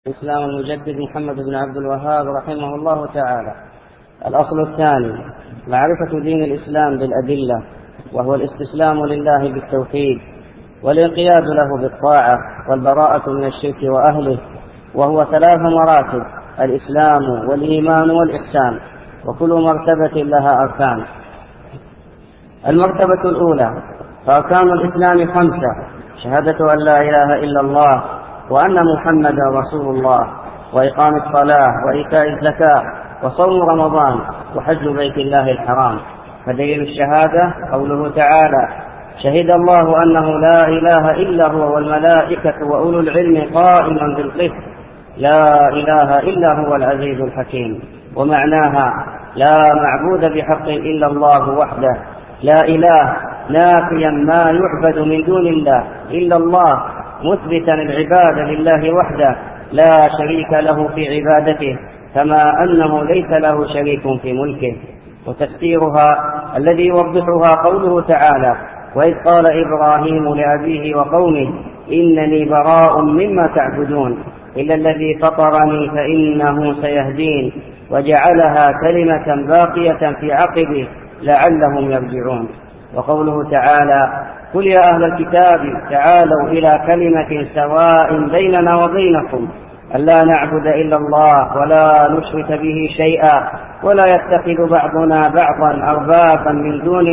الإسلام المجدد محمد بن عبد الوهاب رحمه الله تعالى. الأصل الثاني معرفة دين الإسلام بالأدلة، وهو الاستسلام لله بالتوحيد والانقياد له بالطاعة والبراءة من الشرك وأهله، وهو 3 مراتب: الإسلام والإيمان والإحسان، وكل مرتبة لها أركان. المرتبة الأولى: فأركان الإسلام 5: شهادة أن لا إله إلا الله وأن محمدا رسول الله، وإقام الصلاة وإيتاء الزكاة وصوم رمضان وحج بيت الله الحرام. فدليل الشهادة قوله تعالى: شهد الله أنه لا إله إلا هو والملائكة وأولو العلم قائما بالقسط، لا إله إلا هو العزيز الحكيم. ومعناها: لا معبود بحق إلا الله وحده، لا إله نافيا ما يعبد من دون الله إلا الله، مثبتا العبادة لله وحده لا شريك له في عبادته، كما أنه ليس له شريك في ملكه. وتفسيرها الذي يوضحها قوله تعالى: وإذ قال إبراهيم لأبيه وقومه إنني براء مما تعبدون إلا الذي فطرني فإنه سيهدين، وجعلها كلمة باقية في عقبه لعلهم يرجعون. وقوله تعالى: قل يا أهل الكتاب تعالوا إلى كلمة سواء بيننا وبينكم ألا نعبد إلا الله ولا نشرك به شيئا ولا يتخذ بعضنا بعضا أربابا من دون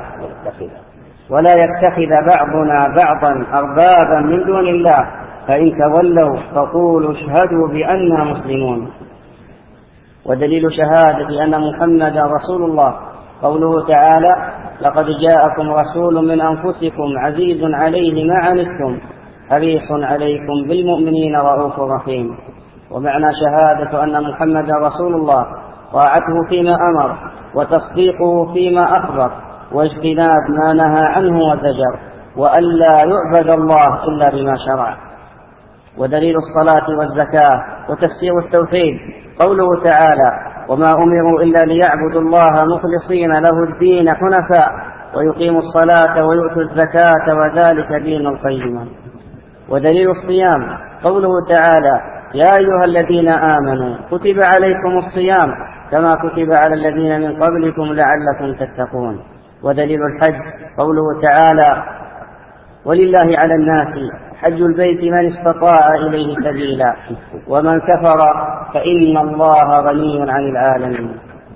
الله فإن تولوا فقولوا اشهدوا بأننا مسلمون. ودليل شهادة أن محمدا رسول الله قوله تعالى: لقد جاءكم رسول من أنفسكم عزيز عليه ما عنتم حريص عليكم بالمؤمنين رؤوف رحيم. ومعنى شهادة أن محمدا رسول الله طاعته فيما أمر وتصديقه فيما أخبر واجتناب ما نهى عنه وزجر، وألا يعبد الله إلا بما شرع. ودليل الصلاة والزكاة وتفسير التوحيد قوله تعالى: وما أمروا إلا ليعبدوا الله مخلصين له الدين حنفاء ويقيموا الصلاة ويؤتوا الزكاة وذلك دين القيم. ودليل الصيام قوله تعالى: يا أيها الذين آمنوا كتب عليكم الصيام كما كتب على الذين من قبلكم لعلكم تتقون. ودليل الحج قوله تعالى: ولله على الناس حج البيت من استطاع إليه سبيلا ومن كفر فإن الله غني عن العالمين.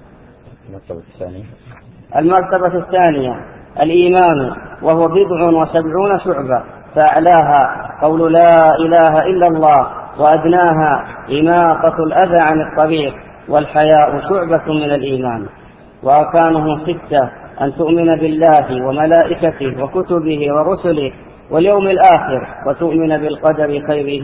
المرتبة الثانية: الإيمان، وهو 77 شعبة، فأعلاها قول لا إله إلا الله، وأدناها إماطة الأذى عن الطريق، والحياء شعبة من الإيمان. وأركانه 6: أن تؤمن بالله وملائكته وكتبه ورسله واليوم الآخر، وتؤمن بالقدر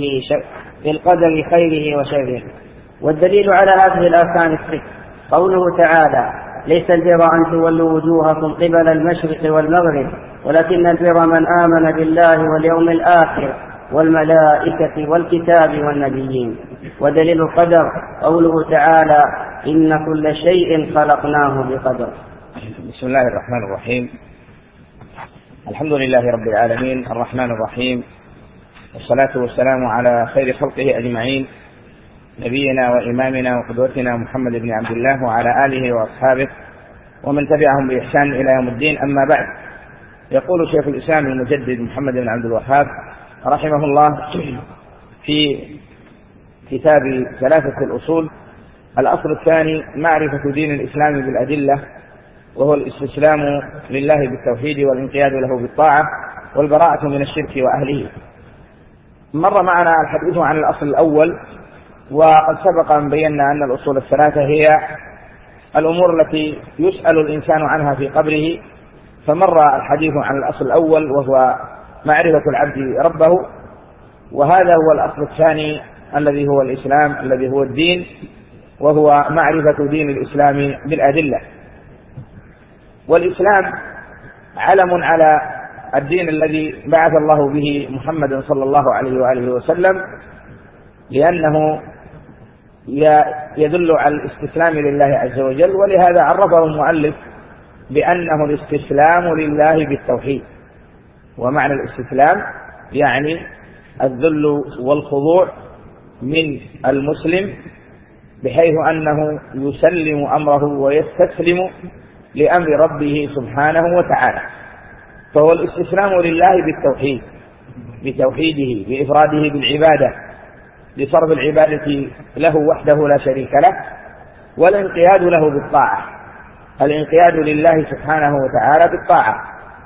خيره وشره. والدليل على هذه الأركان 6 قوله تعالى: ليس البر أن تولوا وجوهكم قبل المشرق والمغرب ولكن البر من آمن بالله واليوم الآخر والملائكة والكتاب والنبيين. ودليل القدر قوله تعالى: إن كل شيء خلقناه بقدر. بسم الله الرحمن الرحيم. الحمد لله رب العالمين الرحمن الرحيم، والصلاة والسلام على خير خلقه أجمعين، نبينا وإمامنا وقدوتنا محمد بن عبد الله وعلى آله وأصحابه ومن تبعهم بإحسان إلى يوم الدين. أما بعد، يقول شيخ الإسلام المجدد محمد بن عبد الوهاب رحمه الله في كتاب 3 الأصول: الأصل الثاني معرفة دين الإسلام بالأدلة، وهو الاستسلام لله بالتوحيد والانقياد له بالطاعة والبراءة من الشرك وأهله. مر معنا الحديث عن الأصل الأول، وقد سبق أن بينا أن الأصول 3 هي الأمور التي يسأل الإنسان عنها في قبره. فمر الحديث عن الأصل الأول وهو معرفة العبد ربه، وهذا هو الأصل الثاني الذي هو الإسلام، الذي هو الدين، وهو معرفة دين الإسلام بالأدلة. والإسلام علم على الدين الذي بعث الله به محمد صلى الله عليه وآله وسلم، لأنه يدل على الاستسلام لله عز وجل، ولهذا عرفه المؤلف بأنه الاستسلام لله بالتوحيد. ومعنى الاستسلام يعني الذل والخضوع من المسلم بحيث أنه يسلم أمره ويستسلم لأمر ربه سبحانه وتعالى. فهو الاستسلام لله بالتوحيد، بتوحيده، بإفراده بالعبادة، بصرف العبادة له وحده لا شريك له، والانقياد له بالطاعة، الانقياد لله سبحانه وتعالى بالطاعة،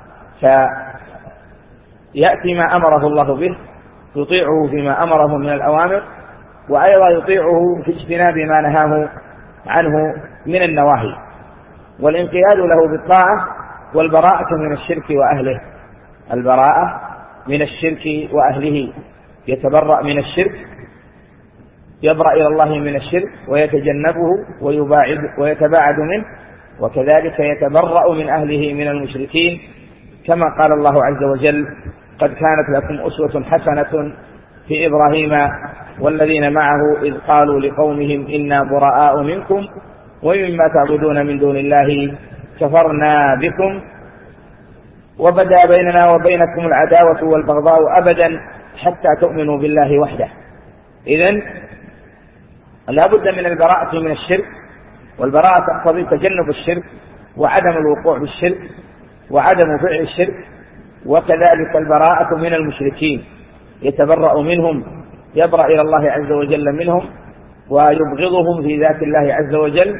فيأتي ما أمره الله به، يطيعه فيما أمره من الأوامر، وأيضا يطيعه في اجتناب ما نهاه عنه من النواهي، والانقياد له بالطاعة، والبراءة من الشرك وأهله، البراءة من الشرك وأهله، يتبرأ من الشرك، يبرأ إلى الله من الشرك ويتجنبه ويتباعد منه، وكذلك يتبرأ من أهله من المشركين، كما قال الله عز وجل: قد كانت لكم أسوة حسنة في إبراهيم والذين معه إذ قالوا لقومهم إنا براء منكم ومما تعبدون من دون الله كفرنا بكم وبدا بيننا وبينكم العداوة والبغضاء أبدا حتى تؤمنوا بالله وحده. إذن لا بد من البراءة من الشرك، والبراءة تقتضي تجنب الشرك وعدم الوقوع بالشرك وعدم فعل الشرك، وكذلك البراءة من المشركين، يتبرأ منهم، يبرأ إلى الله عز وجل منهم، ويبغضهم في ذات الله عز وجل،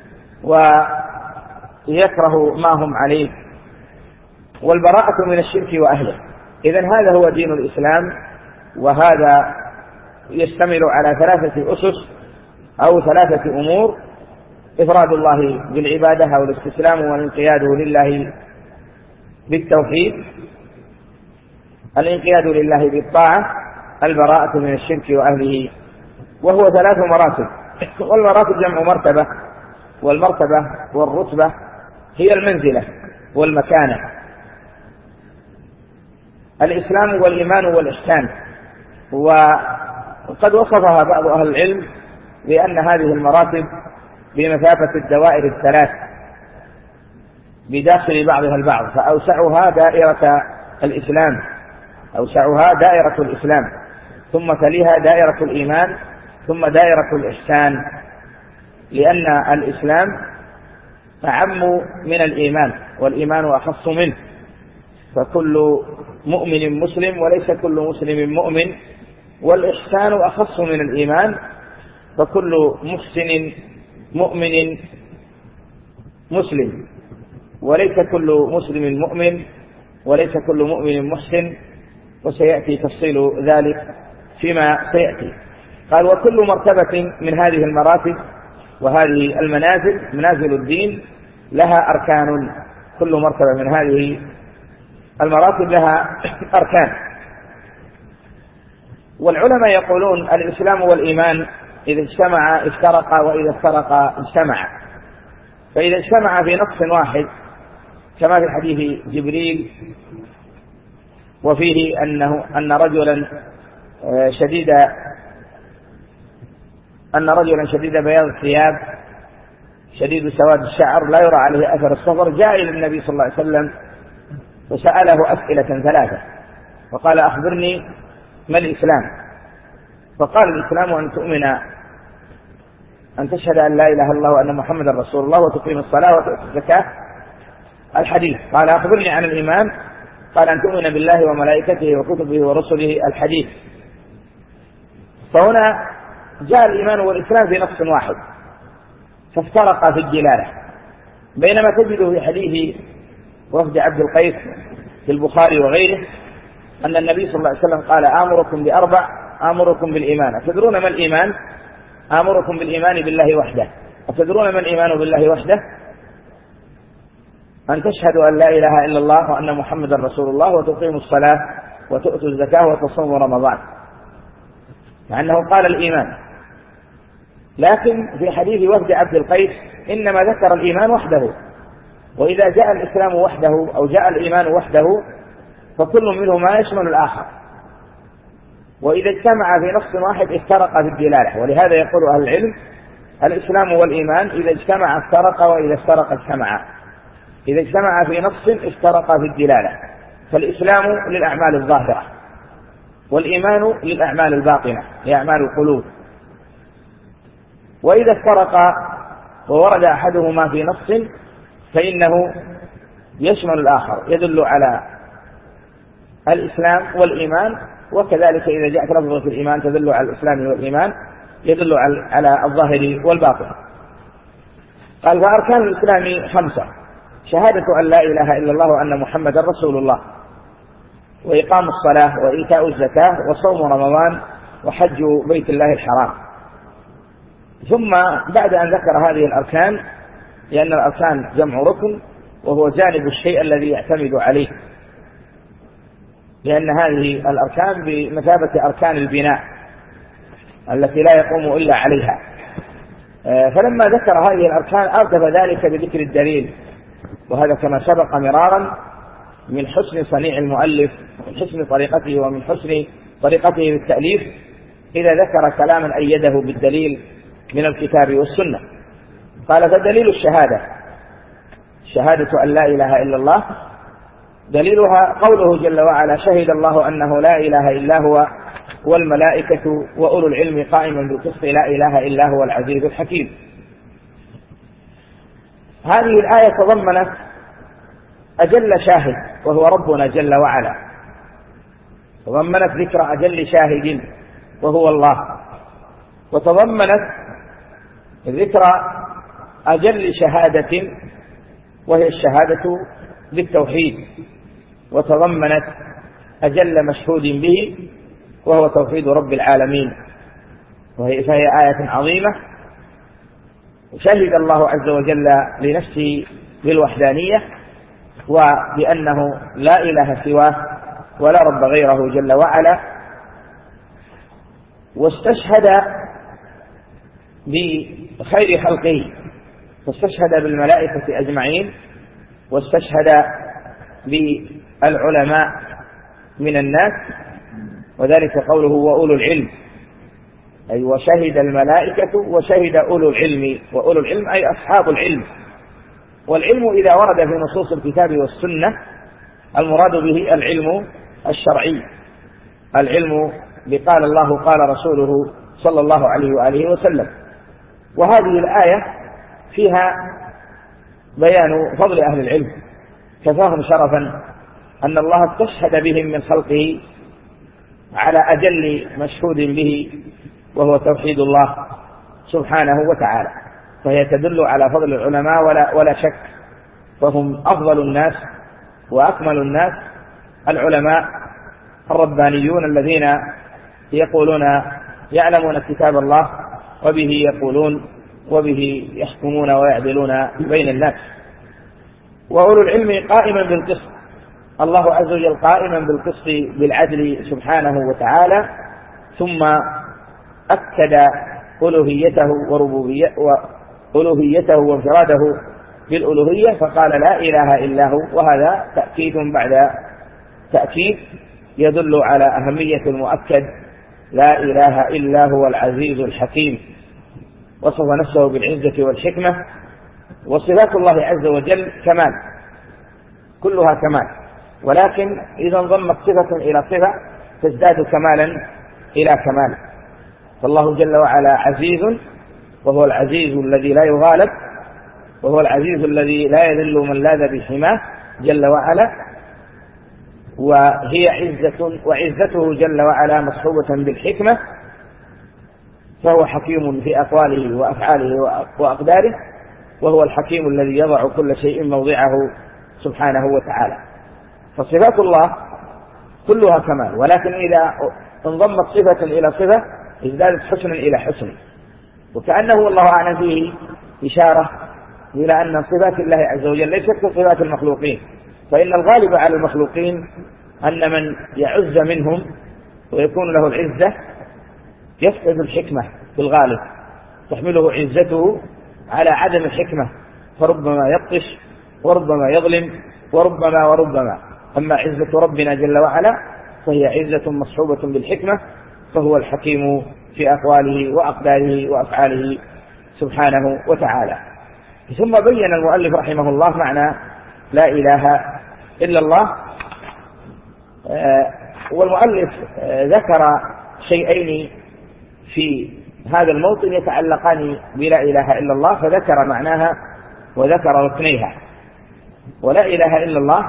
ويكره ما هم عليه، والبراءة من الشرك وأهله. إذن هذا هو دين الإسلام، وهذا يشتمل على 3 أسس أو 3 أمور: إفراد الله بالعبادة أو الاستسلام والانقياد لله بالتوحيد، الانقياد لله بالطاعة، البراءة من الشرك وأهله، وهو 3 مراتب. والمراتب جمع مرتبة، والمرتبة والرتبة هي المنزلة والمكانة. الإسلام والإيمان والإحسان، وقد وصفها بعض أهل العلم بأن هذه المراتب بمثابة الدوائر ال3 بداخل بعضها البعض، فأوسعها دائرة الإسلام، أوسعها دائرة الإسلام، ثم تليها دائرة الإيمان، ثم دائرة الإحسان، لأن الإسلام أعم من الإيمان، والإيمان أخص منه، فكل مؤمن مسلم وليس كل مسلم مؤمن، والإحسان أخص من الإيمان، فكل محسن مؤمن مسلم، وليس كل مسلم مؤمن، وليس كل مؤمن محسن، وسيأتي تفصيل ذلك فيما سيأتي. قال: وكل مرتبة من هذه المراتب وهذه المنازل، منازل الدين، لها أركان. كل مرتبة من هذه المراتب لها أركان. والعلماء يقولون: الإسلام والإيمان إذا اجتمعا افترقا، وإذا افترقا اجتمعا. فإذا اجتمعا في نص واحد كما في حديث جبريل وفيه أن رجلا شديد بياض الثياب شديد سواد الشعر لا يرى عليه أثر السفر، جاء إلى النبي صلى الله عليه وسلم وسأله أسئلة 3، فقال: أخبرني ما الإسلام؟ فقال: الإسلام أن تؤمن، أن تشهد أن لا إله إلا الله وأن محمدا رسول الله، وتقيم الصلاة وتؤتي الزكاة. الحديث. قال: أخبرني عن الإيمان؟ قال: أن تؤمن بالله وملائكته وكتبه ورسله. الحديث. فهنا جاء الإيمان والإسلام في نص واحد، فافترقا في الدلالة، بينما تجد في حديث وفد عبد القيس في البخاري وغيره أن النبي صلى الله عليه وسلم قال: آمركم ب4، آمركم بالإيمان. أتدرون ما الإيمان؟ آمركم بالإيمان بالله وحده. أتدرون ما الإيمان بالله وحده؟ أن تشهدوا أن لا إله إلا الله وأن محمدا رسول الله، وتقيموا الصلاة وتؤتوا الزكاة وتصوموا رمضان، مع أنه قال الإيمان. لكن في حديث وفد عبد القيس إنما ذكر الإيمان وحده، وإذا جاء الإسلام وحده أو جاء الإيمان وحده فكل منهما يشمل الآخر، وإذا اجتمع في نص واحد افترق في الدلالة. ولهذا يقول أهل العلم: الإسلام والإيمان إذا اجتمع افترق، وإذا افترق اجتمعا. إذا اجتمع في نص افترق في الدلالة، فالإسلام للأعمال الظاهرة، والإيمان للأعمال الباطنة لأعمال القلوب. وإذا افترق وورد أحدهما في نص فإنه يشمل الآخر، يدل على الإسلام والإيمان، وكذلك إذا جاءت لفظة الإيمان تدل على الإسلام والإيمان، يدل على الظاهر والباطن. قال: فأركان الإسلام 5: شهادة أن لا إله إلا الله وأن محمدا رسول الله، وإقام الصلاة، وإيتاء الزكاة، وصوم رمضان، وحج بيت الله الحرام. ثم بعد أن ذكر هذه الأركان، لأن الأركان جمع ركن، وهو جانب الشيء الذي يعتمد عليه، لأن هذه الأركان بمثابة أركان البناء التي لا يقوم إلا عليها. فلما ذكر هذه الأركان أردف ذلك بذكر الدليل، وهذا كما سبق مرارا من حسن صنيع المؤلف، من حسن طريقته، ومن حسن طريقته للتأليف إذا ذكر كلاما أيده بالدليل من الكتاب والسنة. قال: فدليل الشهادة، شهادة أن لا إله إلا الله، دليلها قوله جل وعلا: شهد الله أنه لا إله إلا هو والملائكة وأولو العلم قائما بالقسط لا إله إلا هو العزيز الحكيم. هذه الآية تضمنت أجل شاهد وهو ربنا جل وعلا، تضمنت ذكر أجل شاهد وهو الله، وتضمنت ذكر أجل شهادة وهي الشهادة بالتوحيد، وتضمنت أجل مشهود به وهو توحيد رب العالمين، فهي آية عظيمة. شهد الله عز وجل لنفسه بالوحدانية وبأنه لا إله سواه ولا رب غيره جل وعلا، واستشهد بخير خلقه، فاستشهد بالملائكة أجمعين، واستشهد بالعلماء من الناس، وذلك قوله وأولو العلم، أي وشهد الملائكة وشهد أولو العلم، وأولو العلم أي أصحاب العلم. والعلم إذا ورد في نصوص الكتاب والسنة المراد به العلم الشرعي، العلم بقال الله قال رسوله صلى الله عليه وآله وسلم. وهذه الآية فيها بيان فضل أهل العلم، كفاهم شرفا أن الله استشهد بهم من خلقه على أجل مشهود به وهو توحيد الله سبحانه وتعالى. فهي تدل على فضل العلماء ولا شك، فهم أفضل الناس وأكمل الناس العلماء الربانيون الذين يقولون يعلمون كتاب الله وبه يقولون وبه يحكمون ويعدلون بين الناس. وأولو العلم قائما بالقسط، الله عز وجل قائما بالقسط بالعدل سبحانه وتعالى، ثم أكد ألوهيته وألوهيته وانفراده بالألوهية، فقال لا إله إلا هو، وهذا تأكيد بعد تأكيد يدل على أهمية المؤكد لا إله إلا هو العزيز الحكيم. وصف نفسه بالعزة والحكمة، وصفات الله عز وجل كمال، كلها كمال، ولكن إذا انضمت صفة إلى صفة تزداد كمالا إلى كمال. فالله جل وعلا عزيز، وهو العزيز الذي لا يغالب، وهو العزيز الذي لا يذل من لاذ بحماه جل وعلا، وهي عزة، وعزته جل وعلا مصحوبة بالحكمة، فهو حكيم في أقواله وأفعاله وأقداره، وهو الحكيم الذي يضع كل شيء موضعه سبحانه وتعالى. فصفات الله كلها كمال، ولكن إذا انضمت صفة إلى صفة ازدادت حسنا إلى حسن، وكأنه والله أعلم فيه إشارة إلى أن صفات الله عز وجل ليست كصفات المخلوقين، فإن الغالب على المخلوقين أن من يعز منهم ويكون له العزة يفقد الحكمة في الغالب، تحمله عزته على عدم الحكمة، فربما يبطش وربما يظلم وربما. أما عزة ربنا جل وعلا فهي عزة مصحوبة بالحكمة، فهو الحكيم في أقواله وأقداره وأفعاله سبحانه وتعالى. ثم بين المؤلف رحمه الله معنى لا إله إلا الله، والمؤلف ذكر شيئين في هذا الموطن يتعلقان بلا إله إلا الله، فذكر معناها وذكر ركنيها. ولا إله إلا الله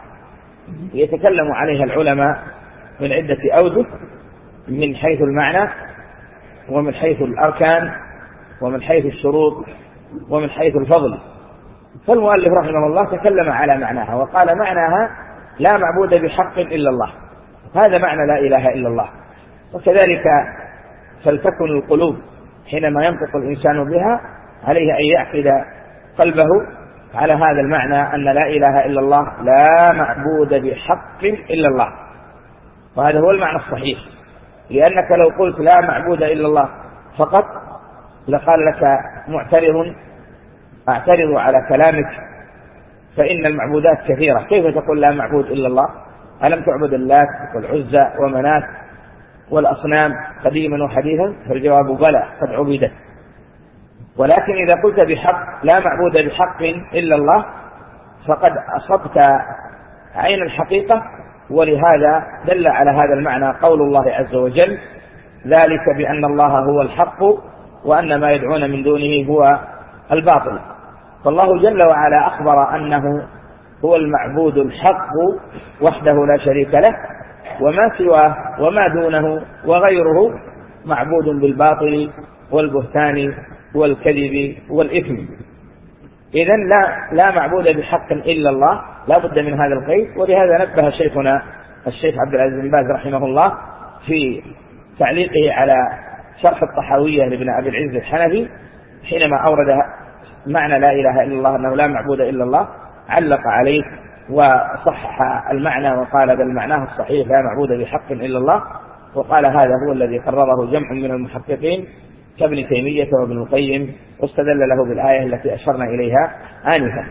يتكلم عليها العلماء من عدة أوجه، من حيث المعنى ومن حيث الأركان ومن حيث الشروط ومن حيث الفضل. فالمؤلف رحمه الله تكلم على معناها وقال معناها لا معبود بحق إلا الله، هذا معنى لا إله إلا الله. وكذلك فلتكن القلوب حينما ينطق الإنسان بها عليه أن يعقد قلبه على هذا المعنى أن لا إله إلا الله لا معبود بحق إلا الله، وهذا هو المعنى الصحيح. لأنك لو قلت لا معبود إلا الله فقط لقال لك معترض أعترض على كلامك فإن المعبودات كثيرة، كيف تقول لا معبود إلا الله؟ ألم تعبد اللات والعزى ومنات والأصنام قديما وحديثا؟ فالجواب بلى قد عبدت. ولكن إذا قلت بحق لا معبود بحق إلا الله فقد أصبت عين الحقيقة. ولهذا دل على هذا المعنى قول الله عز وجل ذلك بأن الله هو الحق وأن ما يدعون من دونه هو الباطل. فالله جل وعلا أخبر أنه هو المعبود الحق وحده لا شريك له، وما سواه وما دونه وغيره معبود بالباطل والبهتان والكذب والإثم. إذن لا معبود بحق إلا الله، لا بد من هذا القيد. ولهذا نبه شيخنا الشيخ عبد العزيز بن باز رحمه الله في تعليقه على شرح الطحاوية لابن أبي العز الحنفي حينما أورد معنى لا إله إلا الله أنه لا معبود إلا الله، علق عليه وصحح المعنى وقال بل معناه الصحيح لا معبود بحق إلا الله. وقال هذا هو الذي قرره جمع من المحققين كابن تيمية وابن القيم، واستدل له بالآية التي أشرنا إليها آنفا.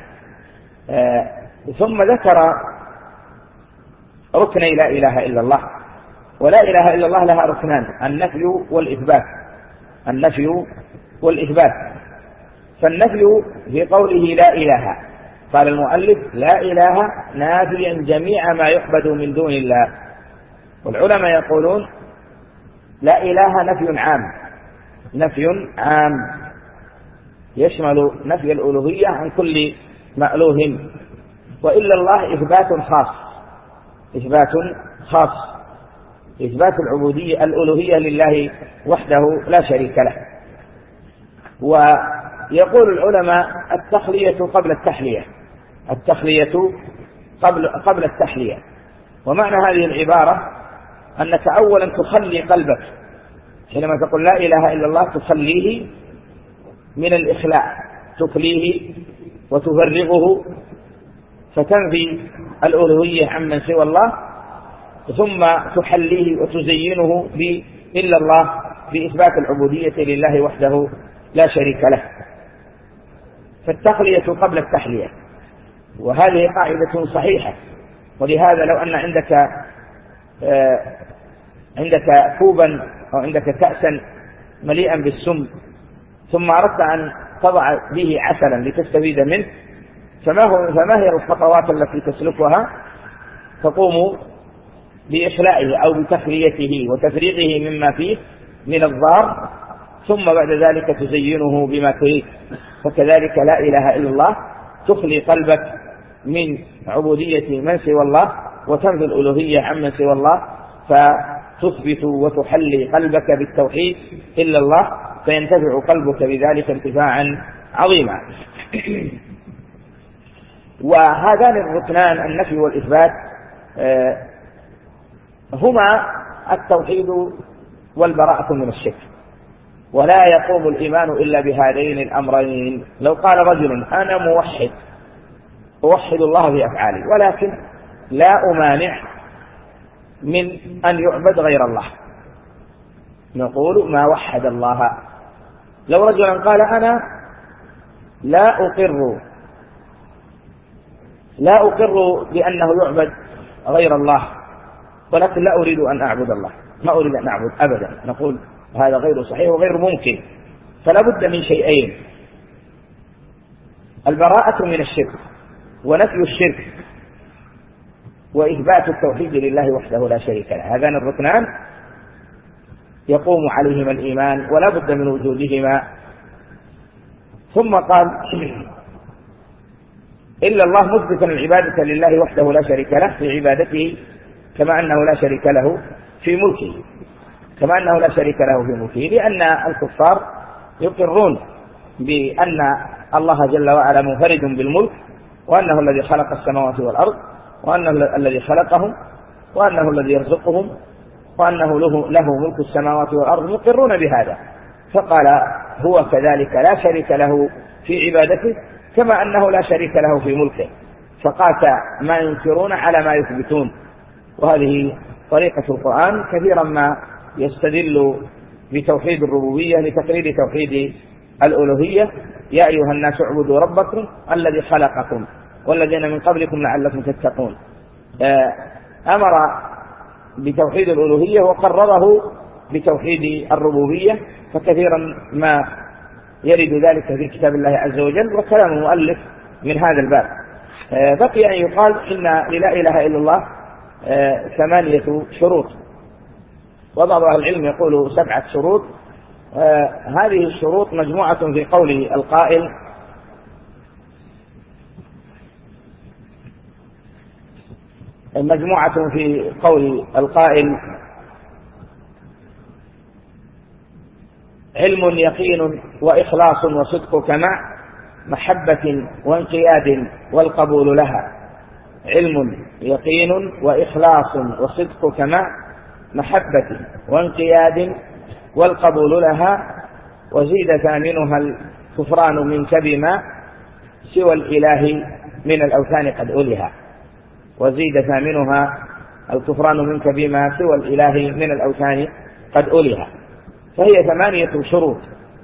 ثم ذكر ركني لا إله إلا الله. ولا إله إلا الله لها ركنان، النفي والإثبات. النفي والإثبات. فالنفي في قوله لا إله، قال المؤلف لا إله نافيا جميع ما يعبد من دون الله. والعلماء يقولون لا إله نفي عام، نفي عام يشمل نفي الألوهية عن كل مألوه، وإلا الله إثبات خاص، إثبات خاص، إثبات العبودية الألوهية لله وحده لا شريك له. ويقول العلماء التخلية قبل التحلية، التخلية قبل التحلية. ومعنى هذه العبارة أنك أولا تخلي قلبك حينما تقول لا إله إلا الله، تخليه من الإخلاء، تخليه وتفرغه فتنفي الألوهية عمن سوى الله، ثم تحليه وتزينه إلا الله بإثبات العبودية لله وحده لا شريك له. فالتخلية قبل التحلية، وهذه قاعدة صحيحة. ولهذا لو أن عندك كوبا أو عندك كأسا مليئا بالسم ثم أردت أن تضع به عسلا لتستفيد منه، فما هي الخطوات التي تسلكها؟ تقوم بإخلائه أو بتخليته وتفريغه مما فيه من الضار، ثم بعد ذلك تزينه بما تريد. فكذلك لا إله إلا الله تخلي قلبك من عبودية من سوى الله وتنفي الألوهية عمن سوى الله، فتثبت وتحلي قلبك بالتوحيد إلا الله، فينتفع قلبك بذلك انتفاعا عظيما. وهذان الركنان النفي والإثبات هما التوحيد والبراءة من الشرك، ولا يقوم الإيمان إلا بهذين الأمرين. لو قال رجل أنا موحد أوحد الله بأفعالي، ولكن لا أمانع من أن يعبد غير الله، نقول ما وحد الله. لو رجلا قال أنا لا أقر بأنه يعبد غير الله، ولكن لا أريد أن أعبد الله، ما أريد أن أعبد أبدا، نقول هذا غير صحيح وغير ممكن. فلا بد من شيئين: البراءة من الشرك ونفي الشرك. وإثبات التوحيد لله وحده لا شريك له. هذان الركنان يقوم عليهما الإيمان ولا بد من وجودهما. ثم قال إلا الله مثبتا العبادة لله وحده لا شريك له في عبادته كما أنه لا شريك له في ملكه، كما أنه لا شريك له في ملكه، لأن الكفار يقرون بأن الله جل وعلا منفرد بالملك، وأنه الذي خلق السماوات والأرض، وأنه الذي خلقهم، وأنه الذي يرزقهم، وأنه له ملك السماوات والأرض، مقرون بهذا. فقال هو كذلك لا شريك له في عبادته كما أنه لا شريك له في ملكه، فقاس ما ينكرون على ما يثبتون. وهذه طريقة القرآن كثيرا ما يستدل بتوحيد الربوبية لتقرير توحيد الألوهية. يا أيها الناس اعبدوا ربكم الذي خلقكم والذين من قبلكم لعلكم تتقون. أمر بتوحيد الألوهية وقرره بتوحيد الربوبية، فكثيرا ما يرد ذلك في كتاب الله عز وجل، وكلام المؤلف من هذا الباب. بقي أن يقال إن لا إله إلا الله 8 شروط، وبعض أهل العلم يقول 7 شروط. هذه الشروط مجموعة في قول القائل علم يقين وإخلاص وصدق كمع محبة وانقياد والقبول لها. علم يقين وإخلاص وصدق كمع محبة وانقياد والقبول لها. وزيد ثامنها الكفران منك بما سوى الإله من الأوثان قد ألها. وزيد ثامنها الكفران منك بما سوى الإله من الأوثان قد ألها. فهي 8 شروط.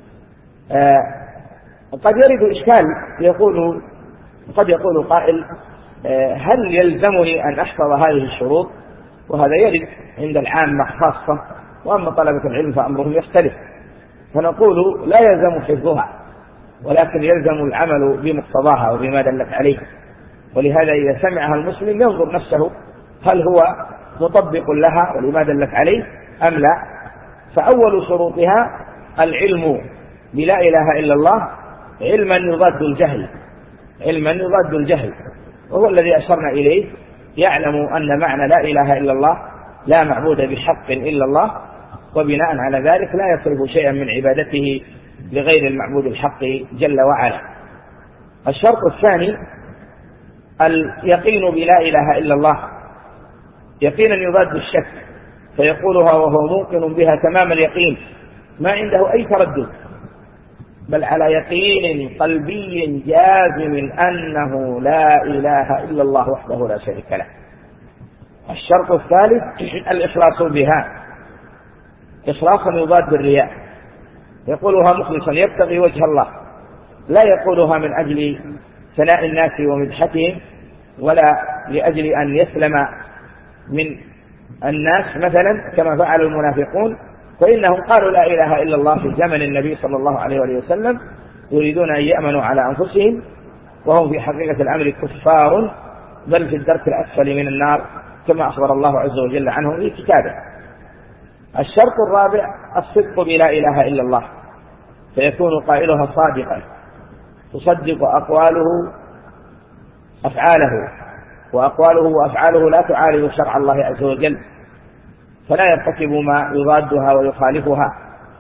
قد يرد إشكال، قد يقول قائل هل يلزمني أن أحفظ هذه الشروط؟ وهذا يرد عند العامة خاصة، وأما طلبة العلم فأمرهم يختلف. فنقول لا يلزم حفظها، ولكن يلزم العمل بمقتضاها وبما دلت عليه. ولهذا إذا سمعها المسلم ينظر نفسه هل هو مطبق لها ولما دلت عليه أم لا. فأول شروطها العلم بلا إله إلا الله علما يضاد الجهل، علما يضاد الجهل، وهو الذي أشرنا إليه. يعلم أن معنى لا إله إلا الله لا معبود بحق إلا الله، وبناء على ذلك لا يصرف شيئا من عبادته لغير المعبود الحق جل وعلا. الشرط الثاني اليقين بلا إله إلا الله يقينا يضاد الشك، فيقولها وهو موقن بها تمام اليقين ما عنده أي تردد، بل على يقين قلبي جازم أنه لا إله إلا الله وحده لا شريك له. الشرط الثالث الإخلاص بها إخلاصا يضاد الرياء، يقولها مخلصا يبتغي وجه الله، لا يقولها من أجل ثناء الناس ومدحتهم، ولا لأجل أن يسلم من الناس مثلا كما فعل المنافقون، فإنهم قالوا لا إله إلا الله في زمن النبي صلى الله عليه وسلم يريدون أن يأمنوا على أنفسهم، وهم في حقيقة الأمر كفار بل في الدرك الأسفل من النار كما أخبر الله عز وجل عنهم في كتابه. الشرط الرابع الصدق بلا إله إلا الله، فيكون قائلها صادقا تصدق أقواله أفعاله، وأقواله وأفعاله لا تعارض شرع الله عز وجل، فلا يرتكب ما يضادها ويخالفها.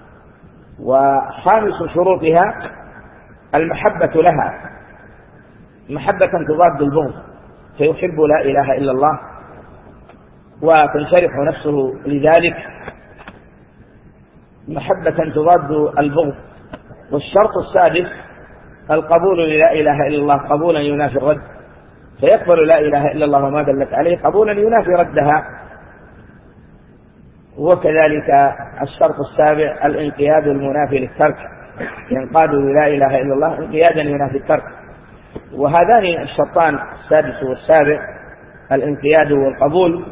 وخامس شروطها المحبة لها، محبة تضاد البغض، فيحب لا إله إلا الله وتنشرح نفسه لذلك محبة تضاد البغض. والشرط السادس القبول للا إله إلا الله قبولا ينافي الرد، فيقبل لا إله إلا الله وما دلت عليه قبولا ينافي ردها. وكذلك الشرط السابع الانقياد المنافي للترك، ينقاد للا إله إلا الله انقيادا ينافي الترك. وهذان الشرطان السادس والسابع الانقياد والقبول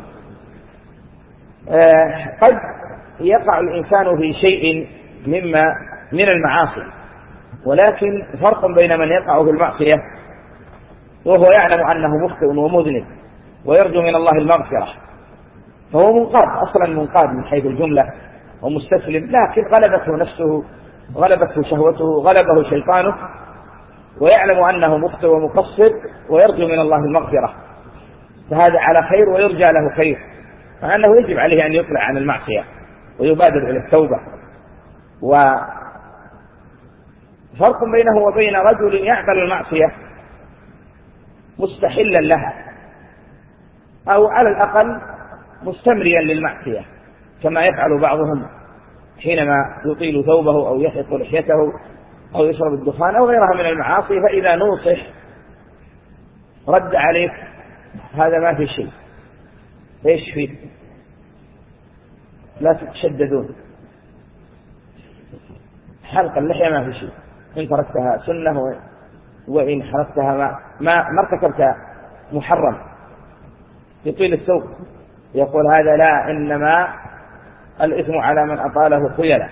قد يقع الإنسان في شيء من المعاصي، ولكن فرق بين من يقع في المعصية وهو يعلم أنه مخطئ ومذنب، ويرجو من الله المغفرة، فهو منقاد أصلا، منقاد من حيث الجملة ومستسلم، لكن غلبته نفسه، غلبته شهوته، غلبه شيطانه، ويعلم أنه مخطئ ومقصر ويرجو من الله المغفرة، فهذا على خير ويرجى له خير، مع أنه يجب عليه أن يقلع عن المعصية ويبادر إلى التوبة. وفرق بينه وبين رجل يعمل المعصية مستحلا لها، أو على الأقل مستمريا للمعصية، كما يفعل بعضهم حينما يطيل ثوبه أو يحق لحيته أو يشرب الدخان أو غيرها من المعاصي، فإذا نوصح رد عليك هذا ما في شيء، ايش فيه، لا تتشددون، حلق اللحية ما في شيء، إن تركتها سنة وإن حركتها ما ارتكبت محرم. يطيل الثوب يقول هذا لا، إنما الإثم على من أطاله خيلا.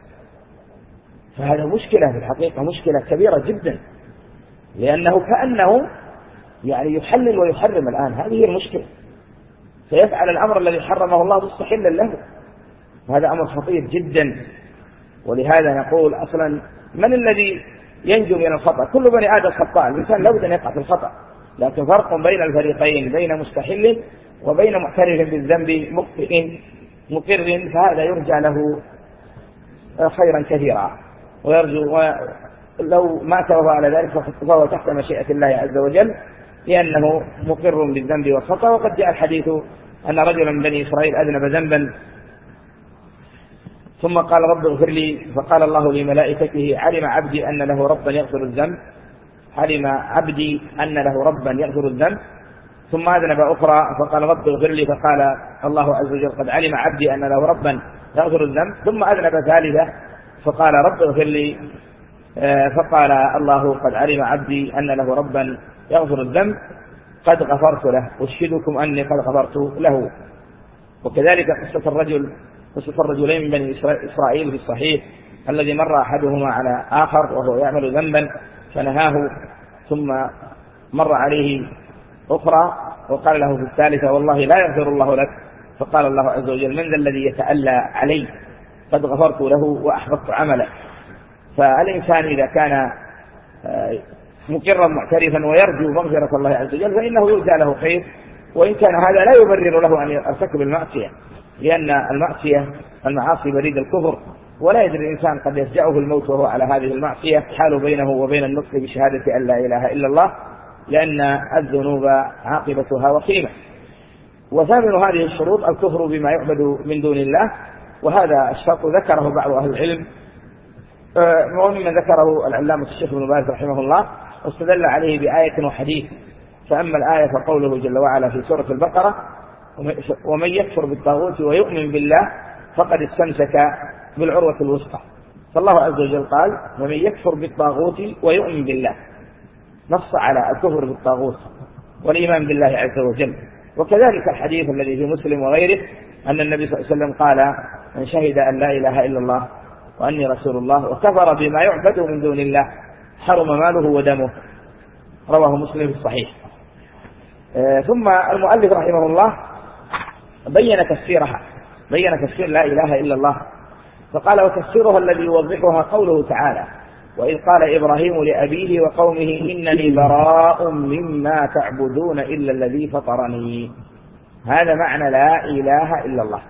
فهذا مشكلة في الحقيقة، مشكلة كبيرة جدا، لأنه كأنه يعني يحلل ويحرم الآن، هذه هي المشكلة، فيفعل الأمر الذي حرمه الله مستحلا له، هذا أمر خطير جدا. ولهذا نقول أصلا من الذي ينجو من الخطأ؟ كل بني آدم خطاء، الإنسان لابد أن يقع في الخطأ، لكن فرق بين الفريقين، بين مستحل وبين معترف بالذنب مقر، فهذا يرجى له خيرا كثيرا ويرجو، ولو مات وهو على ذلك فهو تحت مشيئة الله عز وجل، لأنه مقر بالذنب والخطأ. وقد جاء الحديث أن رجلا من بني إسرائيل أذنب ذنبا ثم قال رب اغفر لي، فقال الله لملائكته علم عبدي أن له ربا يغفر الذنب، علم عبدي أن له ربا يغفر الذنب، ثم أذنب أخرى فقال رب اغفر لي، فقال الله عز وجل قد علم عبدي أن له ربا يغفر الذنب، ثم أذنب ثالثة فقال رب اغفر لي، فقال الله قد علم عبدي أن له ربا يغفر الذنب قد غفرت له، أشهدكم أني قد غفرت له. وكذلك قصة الرجلين من بني إسرائيل في الصحيح، الذي مر أحدهما على آخر وهو يعمل ذنبا فنهاه، ثم مر عليه أخرى وقال له في الثالثة والله لا يغفر الله لك، فقال الله عز وجل من ذا الذي يتألى علي، قد غفرت له وأحبطت عمله. فالإنسان إذا كان مقرا معترفا ويرجو مغفرة الله عز وجل فإنه يرجى له خير، وإن كان هذا لا يبرر له أن يرتكب المعصية، لأن المعاصي بريد الكفر، ولا يدري الإنسان قد يفجأه الموت وهو على هذه المعصية، حال بينه وبين النطق بشهادة أن لا إله إلا الله، لأن الذنوب عاقبتها وخيمة. وثامن هذه الشروط الكفر بما يعبد من دون الله، وهذا الشرط ذكره بعض أهل العلم، ومما ذكره العلامة الشيخ ابن باز رحمه الله، واستدل عليه بآية وحديث. فأما الآية فقوله جل وعلا في سورة البقرة ومن يكفر بالطاغوت ويؤمن بالله فقد استمسك بالعروة الوثقى، فالله عز وجل قال ومن يكفر بالطاغوت ويؤمن بالله، نص على الكفر بالطاغوت والإيمان بالله عز وجل. وكذلك الحديث الذي في مسلم وغيره أن النبي صلى الله عليه وسلم قال من شهد أن لا إله إلا الله وأني رسول الله وكفر بما يعبد من دون الله حرم ماله ودمه، رواه مسلم في الصحيح. ثم المؤلف رحمه الله بين تفسيرها، بين تفسير لا إله إلا الله، فقال وتفسيرها الذي يوضحها قوله تعالى وإذ قال إبراهيم لأبيه وقومه إنني براء مما تعبدون إلا الذي فطرني. هذا معنى لا إله إلا الله،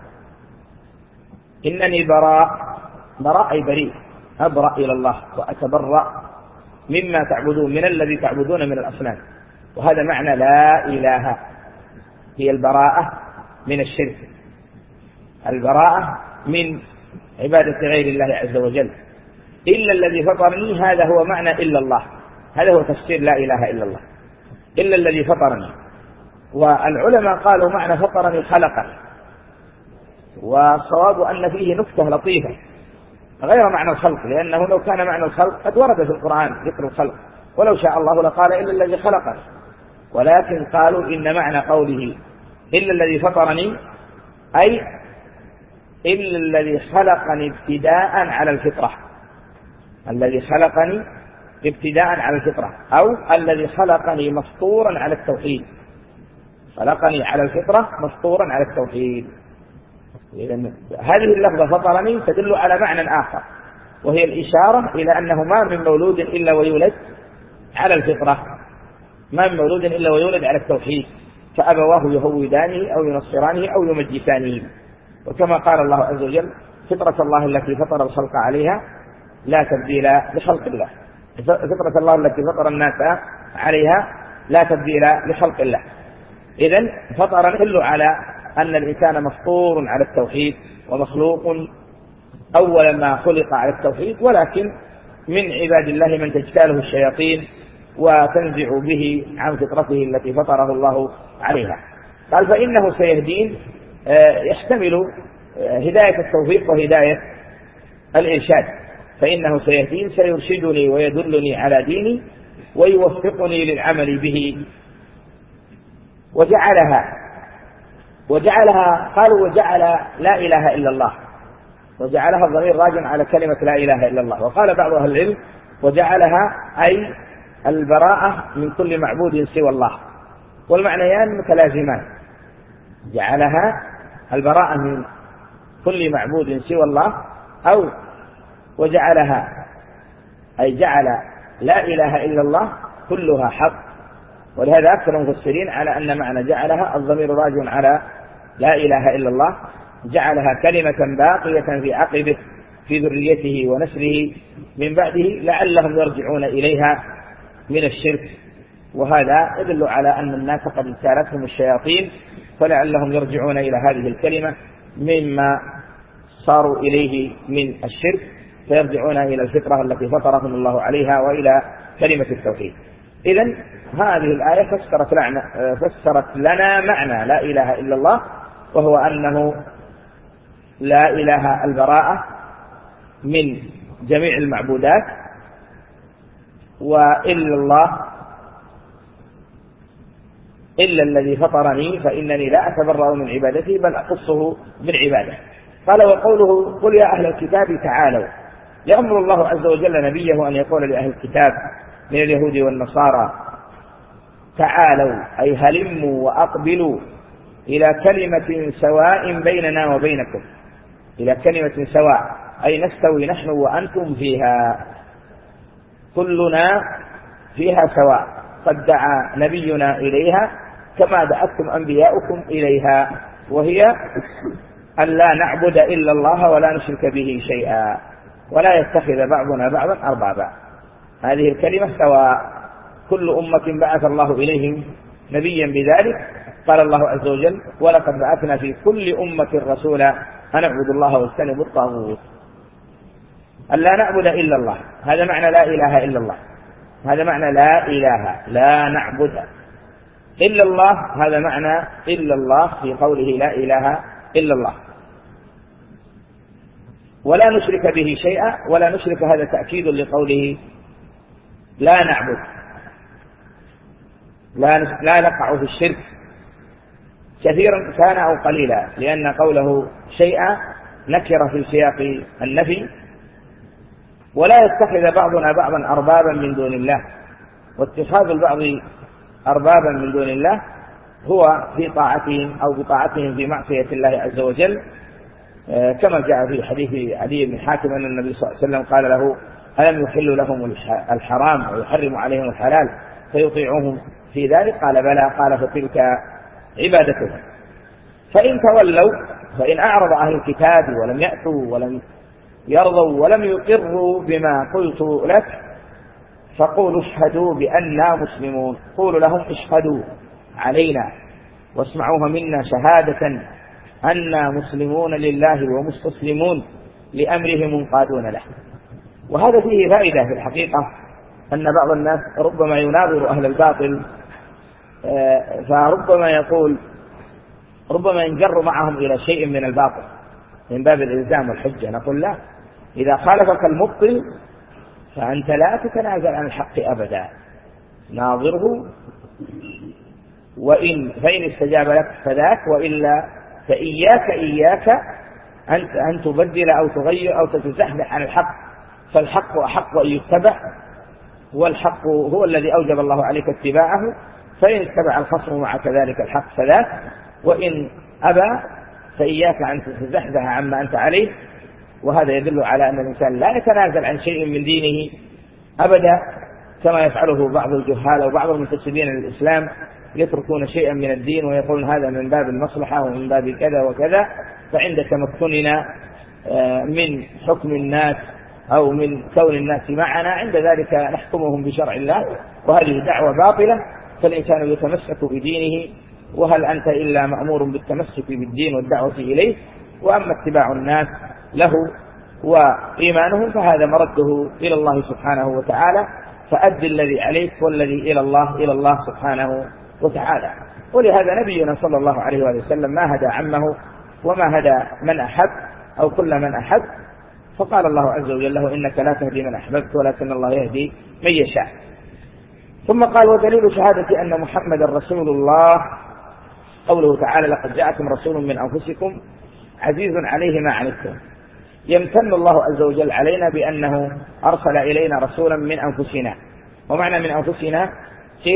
إنني براء أي بريء، أبرأ إلى الله وأتبرأ مما تعبدون من الذي تعبدون من الأصنام، وهذا معنى لا إله، هي البراءة من الشرك، البراءة من عبادة غير الله عز وجل. إلا الذي فطرني هذا هو معنى إلا الله، هذا هو تفسير لا إله إلا الله، إلا الذي فطرني. والعلماء قالوا معنى فطرني خلقه، والصواب أن فيه نكتة لطيفة غير معنى الخلق، لأنه لو كان معنى الخلق قد ورد في القرآن ذكر الخلق، ولو شاء الله لقال إلا الذي خلقه، ولكن قالوا إن معنى قوله إلا الذي فطرني أي إلا الذي خلقني ابتداء على الفطرة، الذي خلقني ابتداء على الفطرة، أو الذي خلقني مفطورا على التوحيد، خلقني على الفطرة مفطورا على التوحيد. إذن هذه اللفظة فطرني تدل على معنى آخر، وهي الإشارة إلى أنه ما من مولود إلا ويولد على الفطرة، ما من مولود إلا ويولد على التوحيد، فأبواه يهودانه أو ينصرانه أو يمجسانه. وكما قال الله عز وجل: فطرة الله التي فطر الخلق عليها لا تبديل لخلق الله. فطرة الله التي فطر الناس عليها لا تبديل لخلق الله. إذن فطر يدل على أن الإنسان مفطور على التوحيد ومخلوق أول ما خلق على التوحيد، ولكن من عباد الله من تجتاله الشياطين وتنزع به عن فطرته التي فطره الله عليها. قال: فإنه سيهدين، يحتمل هداية التوفيق وهداية الإرشاد. فإنه سيهدين سيرشدني ويدلني على ديني ويوفقني للعمل به. وجعلها قالوا وجعل لا إله إلا الله، وجعلها الضمير راجع على كلمة لا إله إلا الله. وقال بعض أهل العلم: وجعلها أي البراءة من كل معبود سوى الله، والمعنيان متلازمان. جعلها البراءة من كل معبود سوى الله، أو وجعلها أي جعل لا إله إلا الله كلها حق. ولهذا أكثر المفسرين على أن معنى جعلها الضمير راجع على لا إله إلا الله، جعلها كلمة باقية في عقبه في ذريته ونسله من بعده لعلهم يرجعون إليها من الشرك. وهذا يدل على أن الناس قد اجتالتهم الشياطين، فلعلهم يرجعون إلى هذه الكلمة مما صاروا إليه من الشرك، فيرجعون إلى الفطرة التي فطرهم الله عليها وإلى كلمة التوحيد. إذن هذه الآية فسرت لنا معنى لا إله إلا الله، وهو أنه لا إله البراءة من جميع المعبودات، وإلا الله إلا الذي فطرني فإنني لا أتبرأ من عبادته بل أخصه بالعبادة. قال: وقوله: قل يا أهل الكتاب تعالوا، يأمر الله عز وجل نبيه أن يقول لأهل الكتاب من اليهود والنصارى: تعالوا أي هلموا وأقبلوا إلى كلمة سواء بيننا وبينكم. إلى كلمة سواء أي نستوي نحن وأنتم فيها، كلنا فيها سواء. قد دعا نبينا إليها كما دعتم أنبياؤكم إليها، وهي أن لا نعبد إلا الله ولا نشرك به شيئا ولا يتخذ بعضنا بعضا أربابا. هذه الكلمة سواء، كل أمة بعث الله إليهم نبيا بذلك. قال الله عز وجل: ولقد بعثنا في كل أمة رسولا أن اعبدوا الله واجتنبوا الطاغوت. أن لا نعبد إلا الله، هذا معنى لا إله إلا الله، هذا معنى لا إله لا نعبد إلا الله، هذا معنى إلا الله في قوله لا إله إلا الله. ولا نشرك به شيئا، ولا نشرك هذا تأكيد لقوله لا نعبد، لا نقع في الشرك كثيرا كان أو قليلا، لأن قوله شيئا نكر في سياق النفي. ولا يتخذ بعضنا بعضا أربابا من دون الله، واتخاذ البعض أربابا من دون الله هو في طاعتهم أو بطاعتهم في معصية الله عز وجل، كما جاء في حديث عدي بن حاتم أن النبي صلى الله عليه وسلم قال له: ألم يحل لهم الحرام ويحرم عليهم الحلال فيطيعوهم في ذلك؟ قال: بلى. قال: فتلك عبادتهم. فإن تولوا، فإن أعرض أهل الكتاب ولم يأتوا ولم يرضوا ولم يقروا بما قلت لك فقولوا اشهدوا بأننا مسلمون. قولوا لهم اشهدوا علينا واسمعوها منا شهادة أننا مسلمون لله ومستسلمون لأمره منقادون له. وهذا فيه فائدة في الحقيقة، أن بعض الناس ربما يناظر أهل الباطل فربما يقول، ربما ينجر معهم إلى شيء من الباطل من باب الإلزام والحجة. نقول لا، إذا خالفك المبطل فأنت لا تتنازل عن الحق أبدا، ناظره، فإن استجاب لك فذاك، وإلا فإياك أن تبدل أو تغير أو تتزحزح عن الحق، فالحق أحق أن يتبع، والحق هو الذي أوجب الله عليك اتباعه، فإن اتبع الخصم معك ذلك الحق فذاك، وإن أبى فإياك أن تتزحزح عما أنت عليه. وهذا يدل على أن الإنسان لا يتنازل عن شيء من دينه أبدا، كما يفعله بعض الجهال أو بعض المنتسبين للإسلام، يتركون شيئا من الدين ويقولون هذا من باب المصلحة ومن باب كذا وكذا. فعند تمكننا من حكم الناس أو من كون الناس معنا، عند ذلك نحكمهم بشرع الله، وهذه دعوة باطلة. فالإنسان يتمسك بدينه، وهل أنت إلا مأمور بالتمسك بالدين والدعوة إليه. وأما اتباع الناس له وإيمانهم فهذا مرده إلى الله سبحانه وتعالى، فأد الذي عليك والذي إلى الله سبحانه وتعالى. ولهذا نبينا صلى الله عليه وسلم ما هدى عمه وما هدى من أحب أو كل من أحب، فقال الله عز وجل له إنك لا تهدي من أحببت ولكن الله يهدي من يشاء. ثم قال ودليل شهادة أن محمد رسول الله قوله تعالى لقد جاءكم رسول من أنفسكم عزيز عليه ما عنتم. يمتن الله عز وجل علينا بأنه أرسل إلينا رسولا من أنفسنا. ومعنى من أنفسنا قيل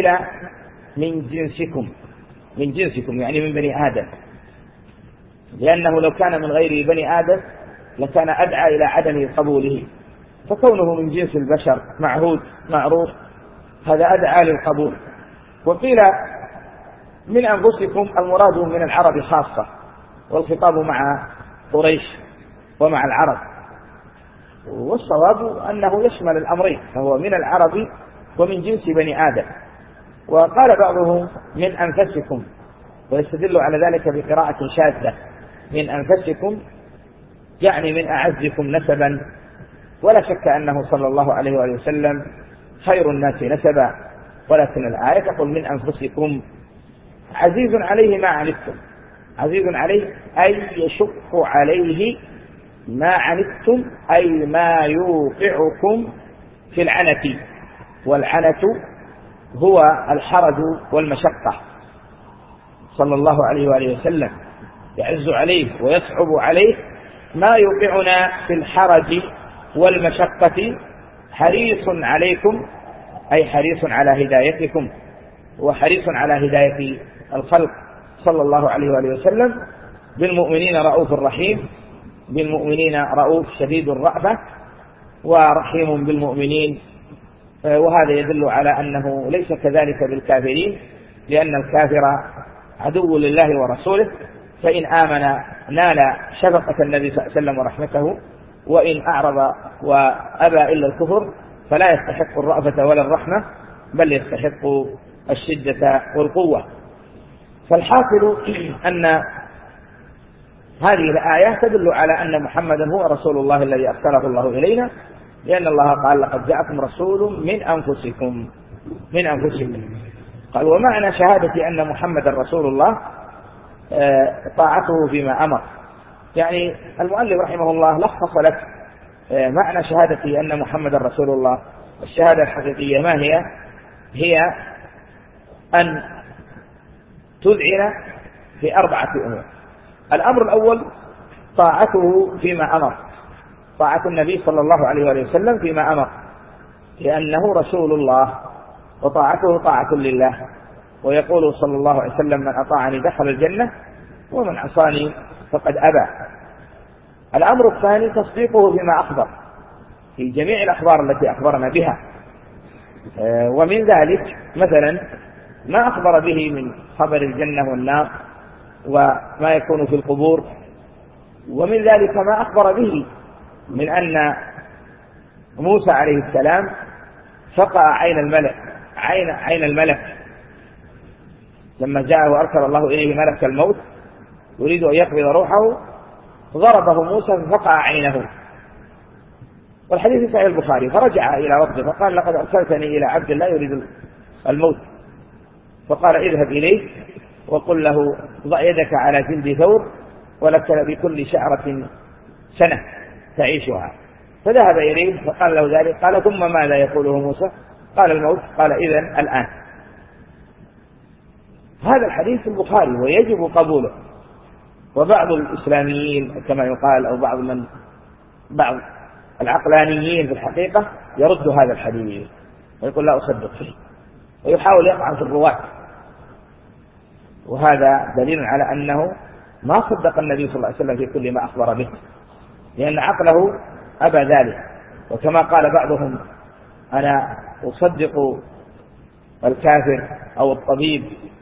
من جنسكم يعني من بني آدم، لأنه لو كان من غير بني آدم لكان أدعى إلى عدم قبوله، فكونه من جنس البشر معهود معروف هذا أدعى للقبول. وقيل من أنفسكم المراد من العرب خاصة، والخطاب مع قريش ومع العرب، والصواب أنه يشمل الأمرين، فهو من العرب ومن جنس بني آدم. وقال بعضهم من أنفسكم، ويستدل على ذلك بقراءة شاذة من أنفسكم يعني من أعزكم نسبا. ولا شك أنه صلى الله عليه وسلم خير الناس نسبا، ولكن الآية تقول من أنفسكم عزيز عليه ما عنتم. عزيز عليه أي يشق عليه ما عنتم، أي ما يوقعكم في العنة، والعنة هو الحرج والمشقة. صلى الله عليه وآله وسلم يعز عليه ويصعب عليه ما يوقعنا في الحرج والمشقة. حريص عليكم أي حريص على هدايتكم وحريص على هداية الخلق صلى الله عليه وآله وسلم. بالمؤمنين رؤوف رحيم، بالمؤمنين رؤوف شديد الرأفة ورحيم بالمؤمنين. وهذا يدل على أنه ليس كذلك بالكافرين، لأن الكافر عدو لله ورسوله، فإن آمن نال شفقة النبي صلى الله عليه وسلم ورحمته، وإن أعرض وأبى إلا الكفر فلا يستحق الرأفة ولا الرحمة، بل يستحق الشدة والقوة. فالحاصل أن هذه الآية تدل على أن محمدا هو رسول الله الذي أرسله الله إلينا، لأن الله قال لقد جاءكم رسول من أنفسكم. قال ومعنى شهادة أن محمدا رسول الله طاعته فيما أمر. يعني المؤلف رحمه الله لخص لك معنى شهادة أن محمدا رسول الله. الشهادة الحقيقية ما هي؟ هي أن تذعن في 4 أمور. الأمر الأول طاعته فيما أمر، طاعة النبي صلى الله عليه وسلم فيما أمر، لأنه رسول الله وطاعته طاعة لله. ويقول صلى الله عليه وسلم من أطاعني دخل الجنة ومن عصاني فقد أبى. الأمر الثاني تصديقه بما أخبر في جميع الأخبار التي أخبرنا بها، ومن ذلك مثلا ما أخبر به من خبر الجنة والنار وما يكون في القبور، ومن ذلك ما أخبر به من أن موسى عليه السلام فقع عين الملك لما جاءه وأرسل الله إليه ملك الموت يريد أن يقبض روحه، ضربه موسى ففقع عينه. والحديث في صحيح البخاري، فرجع إلى ربه فقال لقد أرسلتني إلى عبد لا يريد الموت، فقال اذهب إليه وقل له ضع يدك على جلد ثور ولك بكل شعرة سنة تعيشها. فذهب إليه فقال له ذلك، قال ثم ماذا يقوله موسى؟ قال الموت. قال إذن الآن. هذا الحديث في البخاري ويجب قبوله. وبعض الإسلاميين كما يقال أو بعض العقلانيين في الحقيقة يرد هذا الحديث ويقول لا أصدق فيه، ويحاول يقع في الرواة وهذا دليل على أنه ما صدق النبي صلى الله عليه وسلم في كل ما أخبر به، لأن عقله أبى ذلك. وكما قال بعضهم: أنا أصدق الكافر أو الطبيب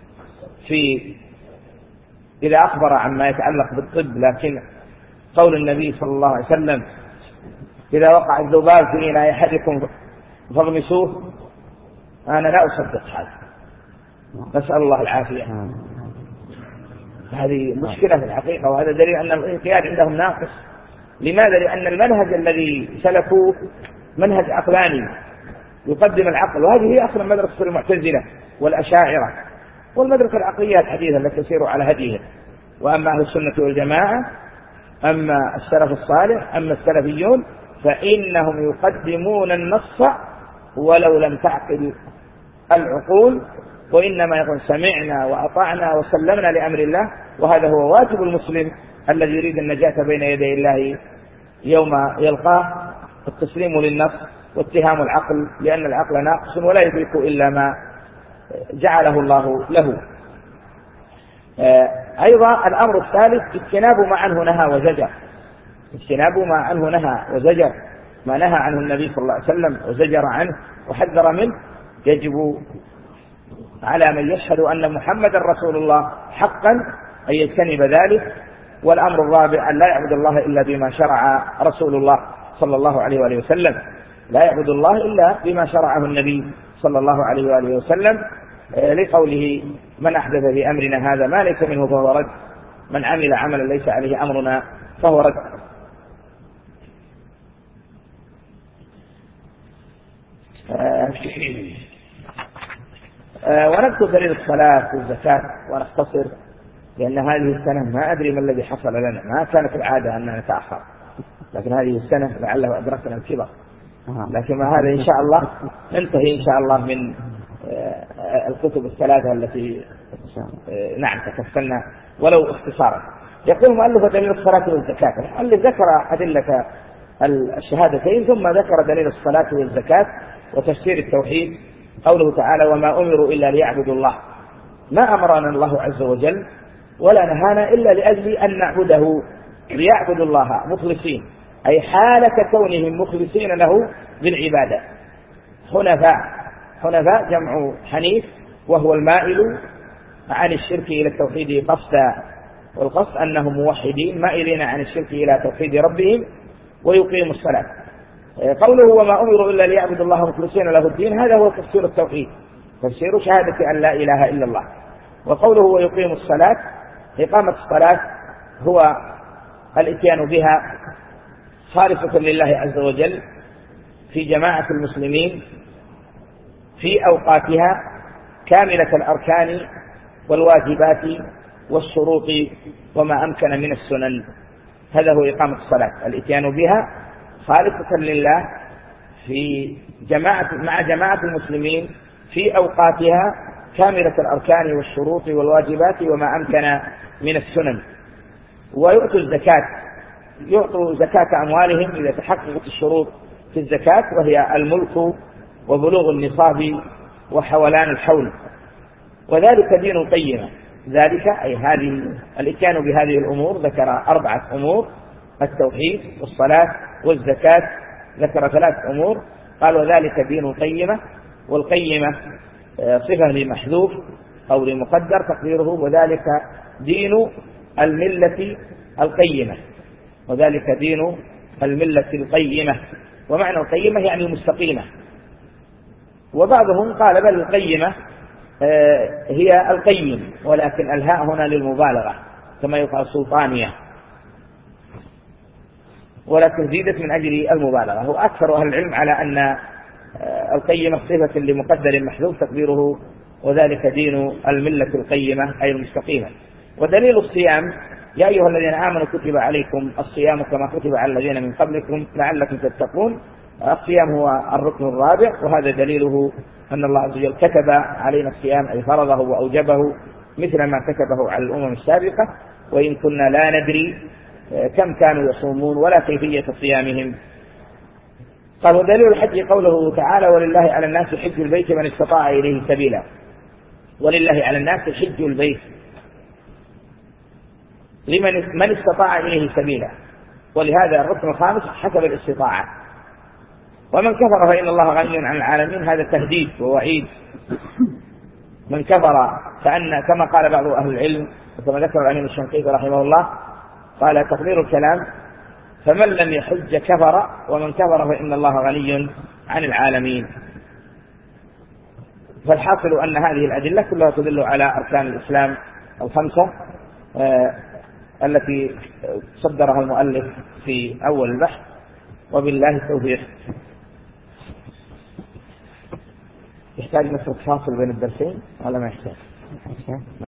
إذا أخبر عما يتعلق بالطب، لكن قول النبي صلى الله عليه وسلم: إذا وقع الذباب في إناء أحدكم فاغمسوه، أنا لا أصدق هذا، نسأل الله العافية. هذه مشكلة في الحقيقة، وهذا دليل أن الانقياد عندهم ناقص. لماذا؟ لأن المنهج الذي سلكوه منهج عقلاني يقدم العقل، وهذه هي أصلا مدرسة المعتزلة والأشاعرة والمدرسة العقلية الحديثة التي تسير على هديهم. وأما أهل السنة والجماعة، أما السلف الصالح، أما السلفيون، فإنهم يقدمون النص ولو لم تعقل العقول، وإنما يقول: سمعنا وأطعنا وسلمنا لأمر الله. وهذا هو واجب المسلم الذي يريد النجاة بين يدي الله يوم يلقاه، التسليم للنص واتهام العقل، لأن العقل ناقص ولا يدرك إلا ما جعله الله له. أيضا الأمر الثالث: اجتناب ما عنه نهى وزجر. اجتناب ما عنه نهى وزجر، ما نهى عنه النبي صلى الله عليه وسلم وزجر عنه وحذر منه، يجب على من يشهد أن محمد رسول الله حقا أن يجتنب ذلك. والأمر الرابع: أن لا يعبد الله إلا بما شرع رسول الله صلى الله عليه وآله وسلم. لا يعبد الله إلا بما شرعه النبي صلى الله عليه وآله وسلم، لقوله: من أحدث في أمرنا هذا ما ليس منه فهو رد، من عمل عملا ليس عليه أمرنا فهو رد. ونذكر دليل الصلاة والزكاة ونختصر، لأن هذه السنة ما أدري ما الذي حصل لنا، ما كانت العادة أن نتأخر، لكن هذه السنة لعله أدركنا الكبر. لكن ما هذا إن شاء الله ننتهي إن شاء الله من الكتب الثلاثة التي نعم تكفلنا ولو اختصارا. يقول المؤلف: دليل الصلاة والزكاة. المؤلف ذكر أدلة الشهادتين، ثم ذكر دليل الصلاة والزكاة وتفسير التوحيد. قوله تعالى: وما أمروا إلا ليعبدوا الله. ما أمرنا الله عز وجل ولا نهانا إلا لأجل أن نعبده، ليعبدوا الله مخلصين، أي حالة كونهم مخلصين له بالعبادة، حنفاء جمع حنيف، وهو المائل عن الشرك إلى التوحيد قصدا، والقصد أنهم موحدين مائلين عن الشرك إلى توحيد ربهم ويقيموا الصلاة. قوله: وما أمروا إلا ليعبدوا الله مخلصين له الدين، هذا هو تفسير التوحيد، تفسير شهادة أن لا إله إلا الله. وقوله: ويقيموا الصلاة، إقامة الصلاة هو الاتيان بها خالصة لله عز وجل في جماعة المسلمين في أوقاتها، كاملة الأركان والواجبات والشروط وما أمكن من السنن. هذا هو إقامة الصلاة، الاتيان بها خالصة لله مع جماعة المسلمين في أوقاتها، كاملة الأركان والشروط والواجبات وما أمكن من السنن. ويؤتوا الزكاة، يعطوا زكاة أموالهم إذا تحققت الشروط في الزكاة، وهي الملك وبلوغ النصاب وحولان الحول، وذلك دين القيمة. ذلك أي هذه الاتيان بهذه الأمور، ذكر 4 أمور: التوحيد والصلاة والزكاة، ذكر 3 أمور، قال: وذلك دين القيمة. والقيمة صفة لمحذوف أو لمقدر تقديره: وذلك دين الملة القيمة، وذلك دين الملة القيمة. ومعنى القيمة يعني المستقيمة. وبعضهم قال: بل القيمة هي القيم، ولكن الهاء هنا للمبالغة، كما يقال سلطانية، ولكن زيدت من أجل المبالغة. وأكثر أهل العلم على أن القيمة صفة لمقدر محذوف تقديره: وذلك دين الملة القيمة أي المستقيمة. ودليل الصيام: يا أيها الذين آمنوا كتب عليكم الصيام كما كتب على الذين من قبلكم لعلكم تتقون. الصيام هو الركن الرابع، وهذا دليله أن الله عز وجل كتب علينا الصيام، أي فرضه وأوجبه مثل ما كتبه على الأمم السابقة، وإن كنا لا ندري كم كانوا يصومون ولا كيفية صيامهم. قال: ودليل الحج قوله تعالى: ولله على الناس حج البيت من استطاع إليه سبيلا. ولله على الناس حج البيت، من استطاع إليه سبيلا، ولهذا الركن الخامس حسب الاستطاعة. ومن كفر فإن الله غني عن العالمين، هذا تهديد ووعيد. من كفر فأن كما قال بعض أهل العلم وكما ذكر الأمين الشنقيطي رحمه الله، قال تقدير الكلام فمن لم يحج كفر، ومن كفر فإن الله غني عن العالمين. فالحاصل أن هذه الأدلة كلها تدل على أركان الإسلام الخمسة التي صدرها المؤلف في أول البحث، وبالله التوفيق. يحتاج نترك فاصل بين الدرسين ولا ما يحتاج؟